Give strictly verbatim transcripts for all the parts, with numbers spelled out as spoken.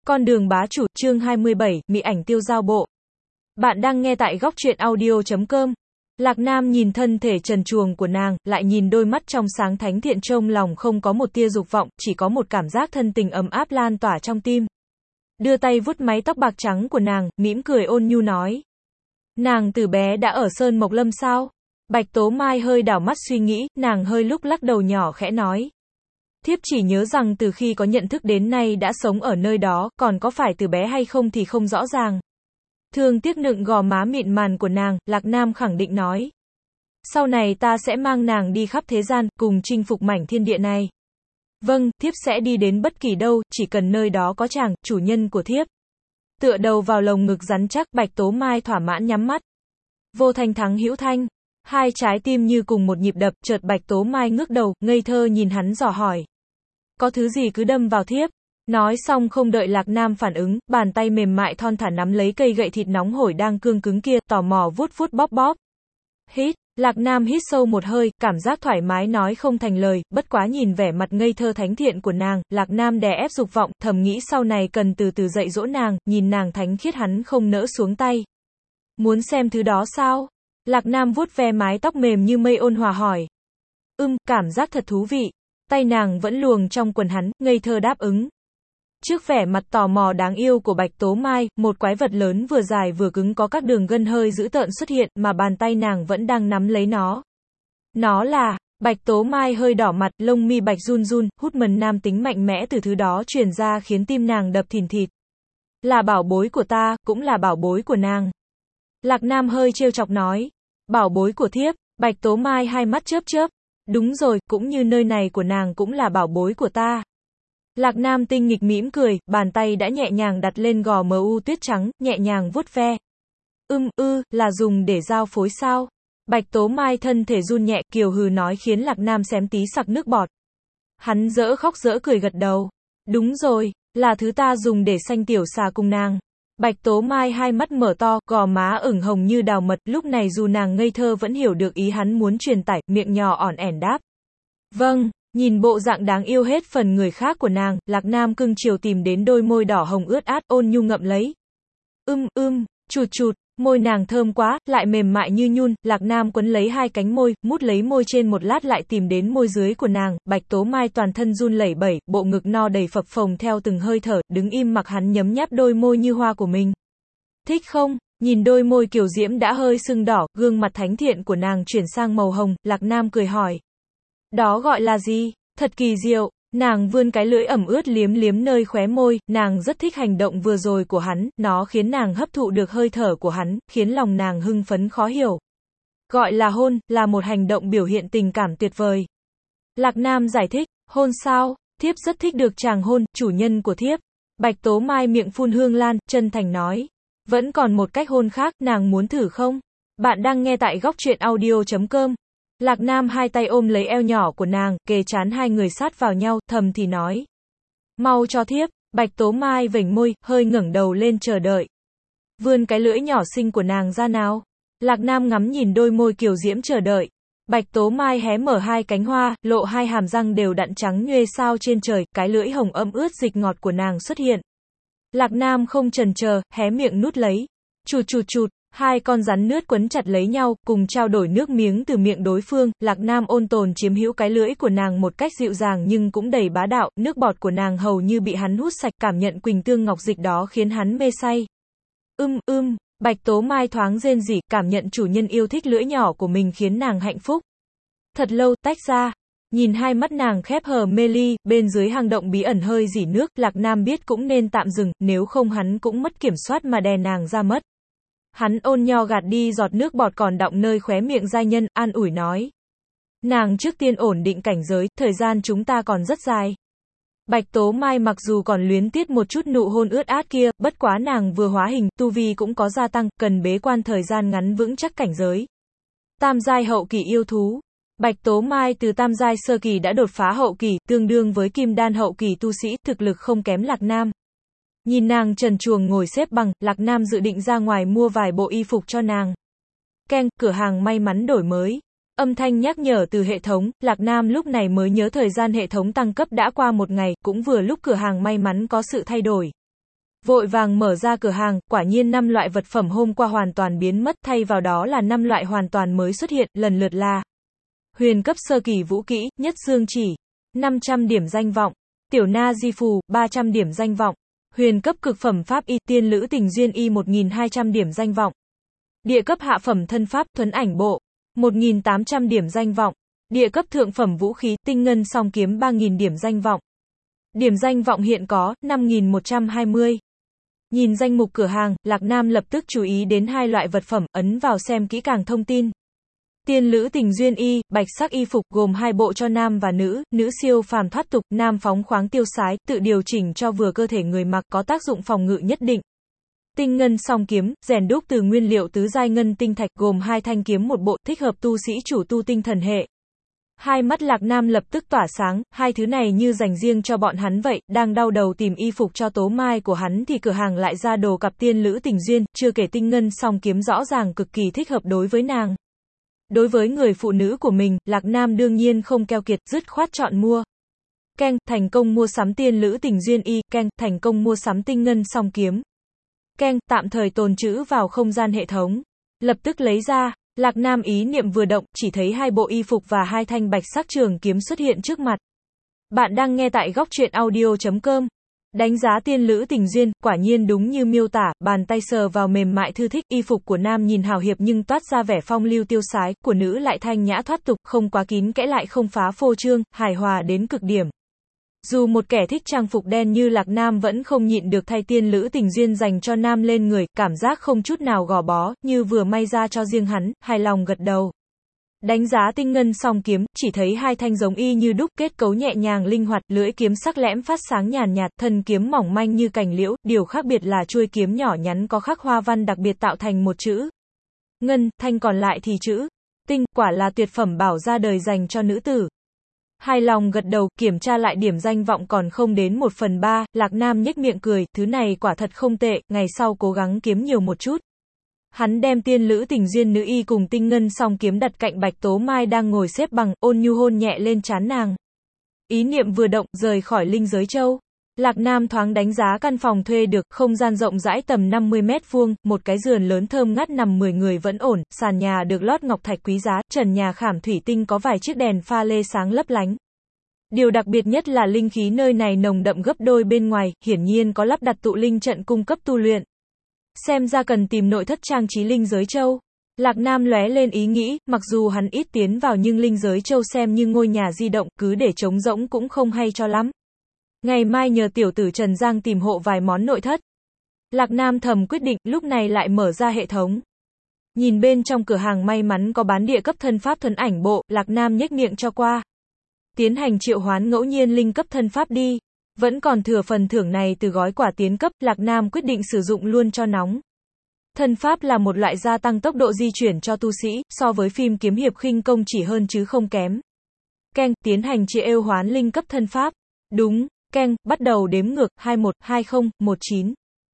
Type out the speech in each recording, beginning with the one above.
Con đường bá chủ, chương hai mươi bảy, mị ảnh tiêu giao bộ. Bạn đang nghe tại góc truyện audio chấm com. Lạc Nam nhìn thân thể trần truồng của nàng, lại nhìn đôi mắt trong sáng thánh thiện trông lòng không có một tia dục vọng, chỉ có một cảm giác thân tình ấm áp lan tỏa trong tim. Đưa tay vuốt mái tóc bạc trắng của nàng, mỉm cười ôn nhu nói. Nàng từ bé đã ở Sơn Mộc Lâm sao? Bạch Tố Mai hơi đảo mắt suy nghĩ, nàng hơi lúc lắc đầu nhỏ khẽ nói. Thiếp chỉ nhớ rằng từ khi có nhận thức đến nay đã sống ở nơi đó, còn có phải từ bé hay không thì không rõ ràng. Thương tiếc nựng gò má mịn màng của nàng, Lạc Nam khẳng định nói. Sau này ta sẽ mang nàng đi khắp thế gian, cùng chinh phục mảnh thiên địa này. Vâng, thiếp sẽ đi đến bất kỳ đâu, chỉ cần nơi đó có chàng, chủ nhân của thiếp. Tựa đầu vào lồng ngực rắn chắc, Bạch Tố Mai thỏa mãn nhắm mắt. Vô Thanh thắng hữu thanh. Hai trái tim như cùng một nhịp đập, chợt Bạch Tố Mai ngước đầu, ngây thơ nhìn hắn dò hỏi. Có thứ gì cứ đâm vào thiếp. Nói xong không đợi Lạc Nam phản ứng, bàn tay mềm mại thon thả nắm lấy cây gậy thịt nóng hổi đang cương cứng kia, tò mò vuốt vuốt bóp bóp. Hít, Lạc Nam hít sâu một hơi, cảm giác thoải mái nói không thành lời, bất quá nhìn vẻ mặt ngây thơ thánh thiện của nàng, Lạc Nam đè ép dục vọng, thầm nghĩ sau này cần từ từ dạy dỗ nàng, nhìn nàng thánh khiết hắn không nỡ xuống tay. Muốn xem thứ đó sao? Lạc Nam vuốt ve mái tóc mềm như mây ôn hòa hỏi. Ưm, cảm giác thật thú vị. Tay nàng vẫn luồng trong quần hắn, ngây thơ đáp ứng. Trước vẻ mặt tò mò đáng yêu của Bạch Tố Mai, một quái vật lớn vừa dài vừa cứng có các đường gân hơi dữ tợn xuất hiện, mà bàn tay nàng vẫn đang nắm lấy nó. Nó là, Bạch Tố Mai hơi đỏ mặt, lông mi bạch run run, hút mần nam tính mạnh mẽ từ thứ đó truyền ra khiến tim nàng đập thìn thịt. Là bảo bối của ta, cũng là bảo bối của nàng. Lạc Nam hơi trêu chọc nói. Bảo bối của thiếp, Bạch Tố Mai hai mắt chớp chớp. Đúng rồi, cũng như nơi này của nàng cũng là bảo bối của ta. Lạc Nam tinh nghịch mỉm cười, bàn tay đã nhẹ nhàng đặt lên gò mờ u tuyết trắng, nhẹ nhàng vuốt ve. Ưm, ư, là dùng để giao phối sao? Bạch Tố Mai thân thể run nhẹ, kiều hừ nói khiến Lạc Nam xém tí sặc nước bọt. Hắn dỡ khóc dỡ cười gật đầu. Đúng rồi, là thứ ta dùng để sanh tiểu xà cùng nàng. Bạch Tố Mai hai mắt mở to, gò má ửng hồng như đào mật, lúc này dù nàng ngây thơ vẫn hiểu được ý hắn muốn truyền tải, miệng nhỏ ỏn ẻn đáp. Vâng, nhìn bộ dạng đáng yêu hết phần người khác của nàng, Lạc Nam cưng chiều tìm đến đôi môi đỏ hồng ướt át, ôn nhu ngậm lấy. Ưm ưm, chụt chụt, môi nàng thơm quá, lại mềm mại như nhun, Lạc Nam quấn lấy hai cánh môi, mút lấy môi trên một lát lại tìm đến môi dưới của nàng, Bạch Tố Mai toàn thân run lẩy bẩy, bộ ngực no đầy phập phồng theo từng hơi thở, đứng im mặc hắn nhấm nháp đôi môi như hoa của mình. Thích không? Nhìn đôi môi kiều diễm đã hơi sưng đỏ, gương mặt thánh thiện của nàng chuyển sang màu hồng, Lạc Nam cười hỏi. Đó gọi là gì? Thật kỳ diệu. Nàng vươn cái lưỡi ẩm ướt liếm liếm nơi khóe môi, nàng rất thích hành động vừa rồi của hắn, nó khiến nàng hấp thụ được hơi thở của hắn, khiến lòng nàng hưng phấn khó hiểu. Gọi là hôn, là một hành động biểu hiện tình cảm tuyệt vời. Lạc Nam giải thích, hôn sao? Thiếp rất thích được chàng hôn, chủ nhân của thiếp. Bạch Tố Mai miệng phun hương lan, chân thành nói. Vẫn còn một cách hôn khác, nàng muốn thử không? Bạn đang nghe tại góc truyện audio chấm com. Lạc Nam hai tay ôm lấy eo nhỏ của nàng, kề trán hai người sát vào nhau, thầm thì nói. Mau cho thiếp, Bạch Tố Mai vểnh môi, hơi ngẩng đầu lên chờ đợi. Vươn cái lưỡi nhỏ xinh của nàng ra nào. Lạc Nam ngắm nhìn đôi môi kiều diễm chờ đợi. Bạch Tố Mai hé mở hai cánh hoa, lộ hai hàm răng đều đặn trắng nhuê sao trên trời, cái lưỡi hồng ấm ướt dịch ngọt của nàng xuất hiện. Lạc Nam không chần chờ, hé miệng nút lấy. Chụt chụt chụt. Hai con rắn nướt quấn chặt lấy nhau, cùng trao đổi nước miếng từ miệng đối phương, Lạc Nam ôn tồn chiếm hữu cái lưỡi của nàng một cách dịu dàng nhưng cũng đầy bá đạo, nước bọt của nàng hầu như bị hắn hút sạch, cảm nhận quỳnh tương ngọc dịch đó khiến hắn mê say. Ưm ưm, Bạch Tố Mai thoáng rên rỉ, cảm nhận chủ nhân yêu thích lưỡi nhỏ của mình khiến nàng hạnh phúc. Thật lâu, tách ra. Nhìn hai mắt nàng khép hờ mê ly, bên dưới hang động bí ẩn hơi rỉ nước, Lạc Nam biết cũng nên tạm dừng, nếu không hắn cũng mất kiểm soát mà đè nàng ra mất. Hắn ôn nho gạt đi giọt nước bọt còn đọng nơi khóe miệng giai nhân, an ủi nói. Nàng trước tiên ổn định cảnh giới, thời gian chúng ta còn rất dài. Bạch Tố Mai mặc dù còn luyến tiếc một chút nụ hôn ướt át kia, bất quá nàng vừa hóa hình, tu vi cũng có gia tăng, cần bế quan thời gian ngắn vững chắc cảnh giới. Tam giai hậu kỳ yêu thú. Bạch Tố Mai từ tam giai sơ kỳ đã đột phá hậu kỳ, tương đương với kim đan hậu kỳ tu sĩ, thực lực không kém Lạc Nam. Nhìn nàng trần truồng ngồi xếp bằng, Lạc Nam dự định ra ngoài mua vài bộ y phục cho nàng. Keng, cửa hàng may mắn đổi mới. Âm thanh nhắc nhở từ hệ thống, Lạc Nam lúc này mới nhớ thời gian hệ thống tăng cấp đã qua một ngày, cũng vừa lúc cửa hàng may mắn có sự thay đổi. Vội vàng mở ra cửa hàng, quả nhiên năm loại vật phẩm hôm qua hoàn toàn biến mất, thay vào đó là năm loại hoàn toàn mới xuất hiện, lần lượt là huyền cấp sơ kỳ vũ kỹ, nhất dương chỉ, năm trăm điểm danh vọng, tiểu na di phù, ba trăm điểm danh vọng, huyền cấp cực phẩm pháp y, tiên lữ tình duyên y một nghìn hai trăm điểm danh vọng, địa cấp hạ phẩm thân pháp, thuấn ảnh bộ, một nghìn tám trăm điểm danh vọng, địa cấp thượng phẩm vũ khí, tinh ngân song kiếm ba nghìn điểm danh vọng. Điểm danh vọng hiện có, năm nghìn một trăm hai mươi. Nhìn danh mục cửa hàng, Lạc Nam lập tức chú ý đến hai loại vật phẩm, ấn vào xem kỹ càng thông tin. Tiên lữ tình duyên y, bạch sắc y phục, gồm hai bộ cho nam và nữ, nữ siêu phàm thoát tục, nam phóng khoáng tiêu sái, tự điều chỉnh cho vừa cơ thể người mặc, có tác dụng phòng ngự nhất định. Tinh ngân song kiếm, rèn đúc từ nguyên liệu tứ giai ngân tinh thạch, gồm hai thanh kiếm một bộ, thích hợp tu sĩ chủ tu tinh thần hệ. Hai mắt Lạc Nam lập tức tỏa sáng, hai thứ này như dành riêng cho bọn hắn vậy, đang đau đầu tìm y phục cho tố mai của hắn thì cửa hàng lại ra đồ cặp tiên lữ tình duyên, chưa kể tinh ngân song kiếm rõ ràng cực kỳ thích hợp đối với nàng. Đối với người phụ nữ của mình, Lạc Nam đương nhiên không keo kiệt, dứt khoát chọn mua. Keng, thành công mua sắm tiên lữ tình duyên y, keng, thành công mua sắm tinh ngân song kiếm. Keng, tạm thời tồn trữ vào không gian hệ thống. Lập tức lấy ra. Lạc Nam ý niệm vừa động, chỉ thấy hai bộ y phục và hai thanh bạch sắc trường kiếm xuất hiện trước mặt. Bạn đang nghe tại góc truyện audio chấm com. Đánh giá tiên lữ tình duyên, quả nhiên đúng như miêu tả, bàn tay sờ vào mềm mại thư thích, y phục của nam nhìn hào hiệp nhưng toát ra vẻ phong lưu tiêu sái, của nữ lại thanh nhã thoát tục, không quá kín kẽ lại không phá phô trương, hài hòa đến cực điểm. Dù một kẻ thích trang phục đen như Lạc Nam vẫn không nhịn được thay tiên lữ tình duyên dành cho nam lên người, cảm giác không chút nào gò bó, như vừa may ra cho riêng hắn, hài lòng gật đầu. Đánh giá tinh ngân song kiếm, chỉ thấy hai thanh giống y như đúc, kết cấu nhẹ nhàng linh hoạt, lưỡi kiếm sắc lẻm phát sáng nhàn nhạt, thân kiếm mỏng manh như cành liễu, điều khác biệt là chuôi kiếm nhỏ nhắn có khắc hoa văn đặc biệt tạo thành một chữ ngân, thanh còn lại thì chữ tinh, quả là tuyệt phẩm bảo ra đời dành cho nữ tử. Hài lòng gật đầu, kiểm tra lại điểm danh vọng còn không đến một phần ba, Lạc Nam nhếch miệng cười, thứ này quả thật không tệ, ngày sau cố gắng kiếm nhiều một chút. Hắn đem tiên lữ tình duyên nữ y cùng tinh ngân song kiếm đặt cạnh Bạch Tố Mai đang ngồi xếp bằng, ôn nhu hôn nhẹ lên trán nàng. Ý niệm vừa động, rời khỏi linh giới châu. Lạc Nam thoáng đánh giá căn phòng thuê được, không gian rộng rãi tầm năm mươi mét vuông, một cái giường lớn thơm ngát nằm mười người vẫn ổn, sàn nhà được lót ngọc thạch quý giá, trần nhà khảm thủy tinh có vài chiếc đèn pha lê sáng lấp lánh. Điều đặc biệt nhất là linh khí nơi này nồng đậm gấp đôi bên ngoài, hiển nhiên có lắp đặt tụ linh trận cung cấp tu luyện. Xem ra cần tìm nội thất trang trí linh giới châu. Lạc Nam lóe lên ý nghĩ, mặc dù hắn ít tiến vào nhưng linh giới châu xem như ngôi nhà di động, cứ để trống rỗng cũng không hay cho lắm. Ngày mai nhờ tiểu tử Trần Giang tìm hộ vài món nội thất. Lạc Nam thầm quyết định, lúc này lại mở ra hệ thống. Nhìn bên trong cửa hàng may mắn có bán địa cấp thân pháp thuấn ảnh bộ, Lạc Nam nhếch miệng cho qua. Tiến hành triệu hoán ngẫu nhiên linh cấp thân pháp đi. Vẫn còn thừa phần thưởng này từ gói quà tiến cấp, Lạc Nam quyết định sử dụng luôn cho nóng. Thân pháp là một loại gia tăng tốc độ di chuyển cho tu sĩ, so với phim kiếm hiệp khinh công chỉ hơn chứ không kém. Keng, tiến hành triệu êu hoán linh cấp thân pháp. Đúng, keng, bắt đầu đếm ngược, hai một, hai không, một chín,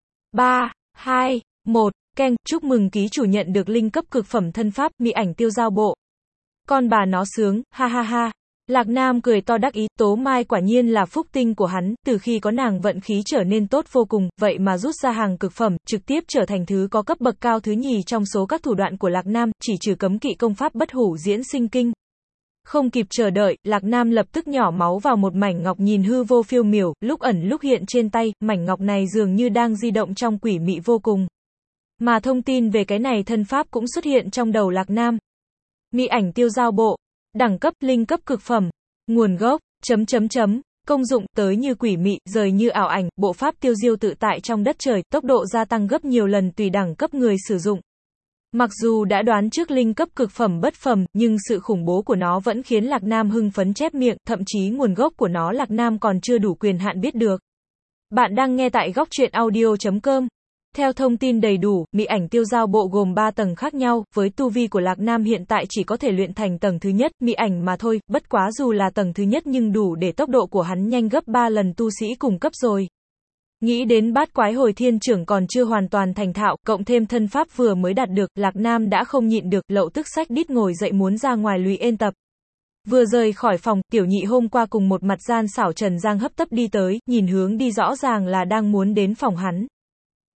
ba, hai, một, keng, chúc mừng ký chủ nhận được linh cấp cực phẩm thân pháp, mỹ ảnh tiêu giao bộ. Con bà nó sướng, ha ha ha. Lạc Nam cười to đắc ý, Tố Mai quả nhiên là phúc tinh của hắn, từ khi có nàng vận khí trở nên tốt vô cùng, vậy mà rút ra hàng cực phẩm, trực tiếp trở thành thứ có cấp bậc cao thứ nhì trong số các thủ đoạn của Lạc Nam, chỉ trừ cấm kỵ công pháp bất hủ diễn sinh kinh. Không kịp chờ đợi, Lạc Nam lập tức nhỏ máu vào một mảnh ngọc nhìn hư vô phiêu miểu, lúc ẩn lúc hiện trên tay, mảnh ngọc này dường như đang di động trong quỷ mị vô cùng. Mà thông tin về cái này thân pháp cũng xuất hiện trong đầu Lạc Nam. Mỹ ảnh tiêu giao bộ. Đẳng cấp, linh cấp cực phẩm. Nguồn gốc, chấm chấm chấm. Công dụng, tới như quỷ mị, rời như ảo ảnh, bộ pháp tiêu diêu tự tại trong đất trời, tốc độ gia tăng gấp nhiều lần tùy đẳng cấp người sử dụng. Mặc dù đã đoán trước linh cấp cực phẩm bất phẩm, nhưng sự khủng bố của nó vẫn khiến Lạc Nam hưng phấn chép miệng, thậm chí nguồn gốc của nó Lạc Nam còn chưa đủ quyền hạn biết được. Bạn đang nghe tại góc truyện audio chấm com. Theo thông tin đầy đủ, mỹ ảnh tiêu giao bộ gồm ba tầng khác nhau, với tu vi của Lạc Nam hiện tại chỉ có thể luyện thành tầng thứ nhất, mỹ ảnh mà thôi, bất quá dù là tầng thứ nhất nhưng đủ để tốc độ của hắn nhanh gấp ba lần tu sĩ cùng cấp rồi. Nghĩ đến bát quái hồi thiên trưởng còn chưa hoàn toàn thành thạo, cộng thêm thân pháp vừa mới đạt được, Lạc Nam đã không nhịn được, lậu tức xách đít ngồi dậy muốn ra ngoài lùi ên tập. Vừa rời khỏi phòng, tiểu nhị hôm qua cùng một mặt gian xảo Trần Giang hấp tấp đi tới, nhìn hướng đi rõ ràng là đang muốn đến phòng hắn.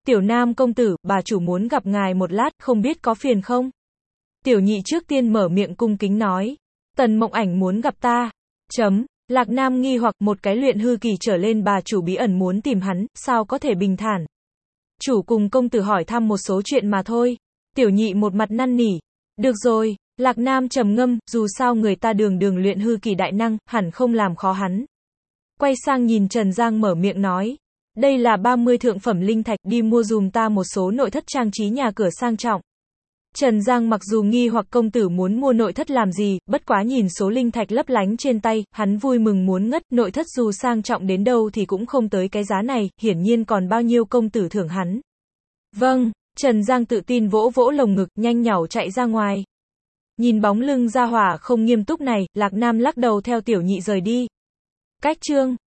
Tiểu Nam công tử, bà chủ muốn gặp ngài một lát, không biết có phiền không? Tiểu Nhị trước tiên mở miệng cung kính nói. Tần Mộng Ảnh muốn gặp ta. Chấm. Lạc Nam nghi hoặc một cái luyện hư kỳ trở lên bà chủ bí ẩn muốn tìm hắn, sao có thể bình thản. Chủ cùng công tử hỏi thăm một số chuyện mà thôi. Tiểu Nhị một mặt năn nỉ. Được rồi, Lạc Nam trầm ngâm, dù sao người ta đường đường luyện hư kỳ đại năng, hẳn không làm khó hắn. Quay sang nhìn Trần Giang mở miệng nói. Đây là ba mươi thượng phẩm linh thạch, đi mua dùm ta một số nội thất trang trí nhà cửa sang trọng. Trần Giang mặc dù nghi hoặc công tử muốn mua nội thất làm gì, bất quá nhìn số linh thạch lấp lánh trên tay, hắn vui mừng muốn ngất, nội thất dù sang trọng đến đâu thì cũng không tới cái giá này, hiển nhiên còn bao nhiêu công tử thưởng hắn. Vâng, Trần Giang tự tin vỗ vỗ lồng ngực, nhanh nhảu chạy ra ngoài. Nhìn bóng lưng gia hỏa không nghiêm túc này, Lạc Nam lắc đầu theo Tiểu Nhị rời đi. Cách chương